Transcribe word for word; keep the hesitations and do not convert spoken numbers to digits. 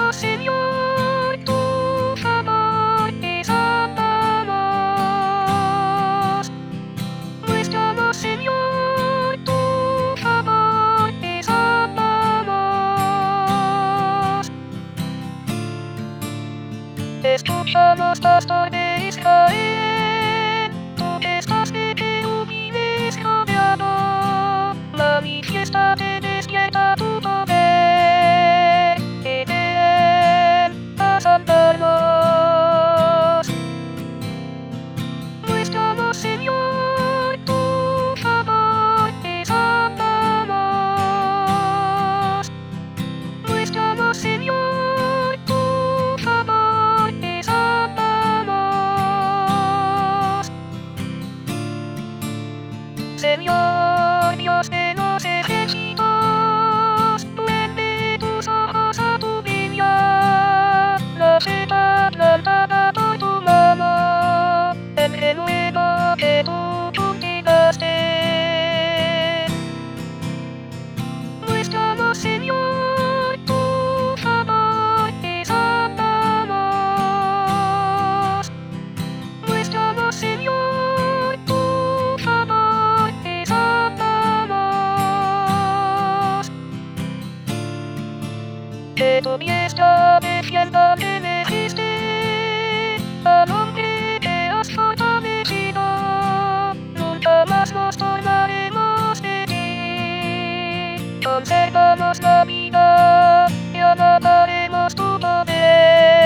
Buscamos, Señor, tu favor es amamos. Buscamos, Señor, tu favor es amamos. Escuchamos, pastor de Israel, tú que estás de querubines rodeado, manifiéstate, despierta tu poder, que de él a salvarnos. Buscamos, Señor, tu favor es amamos. Buscamos, Señor, tu favor es amamos. Señor, Dios de los ejércitos, vuelve tus ojos a tu viña, la seta plantada por tu mano, el renuevo que tú cultivaste. Buscamos, Señor, tu favor es amamos. Buscamos, Señor, tu favor es amamos. Que tu diestra defienda que elegiste, al hombre que has fortalecido, nunca más nos tornaremos de ti. Consérvanos la vida y alabaremos tu poder.